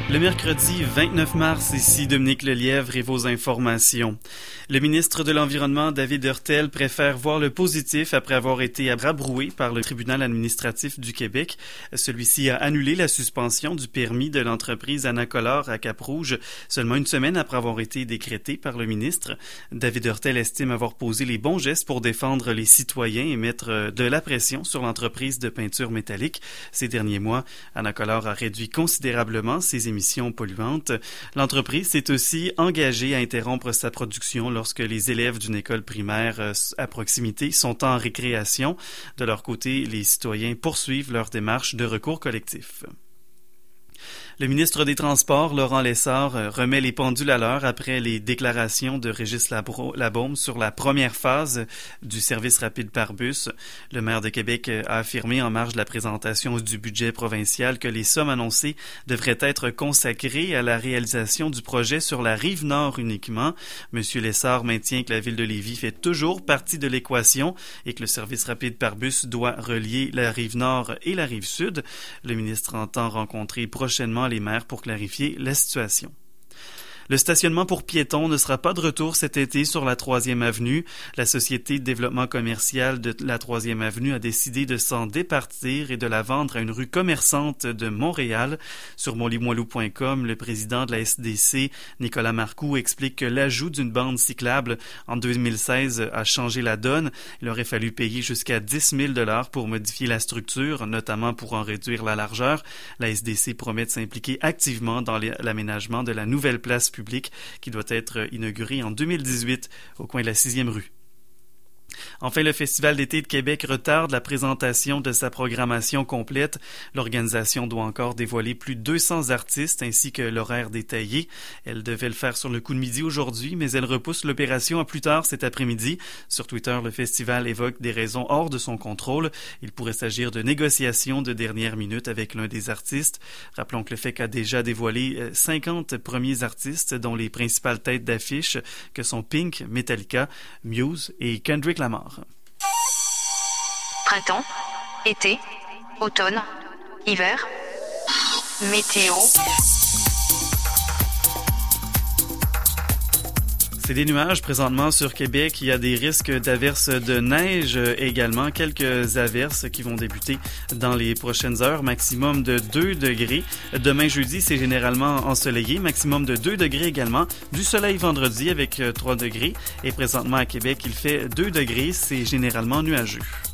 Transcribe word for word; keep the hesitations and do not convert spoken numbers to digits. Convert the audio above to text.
Le mercredi vingt-neuf mars, ici Dominique Lelièvre et vos informations. Le ministre de l'Environnement, David Hurtel, préfère voir le positif après avoir été abrabroué par le tribunal administratif du Québec. Celui-ci a annulé la suspension du permis de l'entreprise Anacolor à Cap-Rouge seulement une semaine après avoir été décrété par le ministre. David Hurtel estime avoir posé les bons gestes pour défendre les citoyens et mettre de la pression sur l'entreprise de peinture métallique. Ces derniers mois, Anacolor a réduit considérablement ses émissions polluantes. L'entreprise s'est aussi engagée à interrompre sa production lorsque les élèves d'une école primaire à proximité sont en récréation. De leur côté, les citoyens poursuivent leur démarche de recours collectif. Le ministre des Transports, Laurent Lessard, remet les pendules à l'heure après les déclarations de Régis Labaume sur la première phase du service rapide par bus. Le maire de Québec a affirmé en marge de la présentation du budget provincial que les sommes annoncées devraient être consacrées à la réalisation du projet sur la rive nord uniquement. Monsieur Lessard maintient que la ville de Lévis fait toujours partie de l'équation et que le service rapide par bus doit relier la rive nord et la rive sud. Le ministre entend rencontrer prochainement les maires pour clarifier la situation. Le stationnement pour piétons ne sera pas de retour cet été sur la troisième avenue. La Société de développement commercial de la troisième avenue a décidé de s'en départir et de la vendre à une rue commerçante de Montréal. Sur mon limoilou point com, le président de la S D C, Nicolas Marcoux, explique que l'ajout d'une bande cyclable en deux mille seize a changé la donne. Il aurait fallu payer jusqu'à dix mille dollars pour modifier la structure, notamment pour en réduire la largeur. La S D C promet de s'impliquer activement dans l'aménagement de la nouvelle place publique qui doit être inauguré en deux mille dix-huit au coin de la sixième rue. Enfin, le Festival d'été de Québec retarde la présentation de sa programmation complète. L'organisation doit encore dévoiler plus de deux cents artistes ainsi que l'horaire détaillé. Elle devait le faire sur le coup de midi aujourd'hui, mais elle repousse l'opération à plus tard cet après-midi. Sur Twitter, le festival évoque des raisons hors de son contrôle. Il pourrait s'agir de négociations de dernière minute avec l'un des artistes. Rappelons que le F E C a déjà dévoilé cinquante premiers artistes, dont les principales têtes d'affiche que sont Pink, Metallica, Muse et Kendrick Lamar. Printemps, été, automne, hiver, météo. C'est des nuages présentement sur Québec. Il y a des risques d'averses de neige également. Quelques averses qui vont débuter dans les prochaines heures. Maximum de deux degrés. Demain jeudi, c'est généralement ensoleillé. Maximum de deux degrés également. Du soleil vendredi avec trois degrés. Et présentement à Québec, il fait deux degrés. C'est généralement nuageux.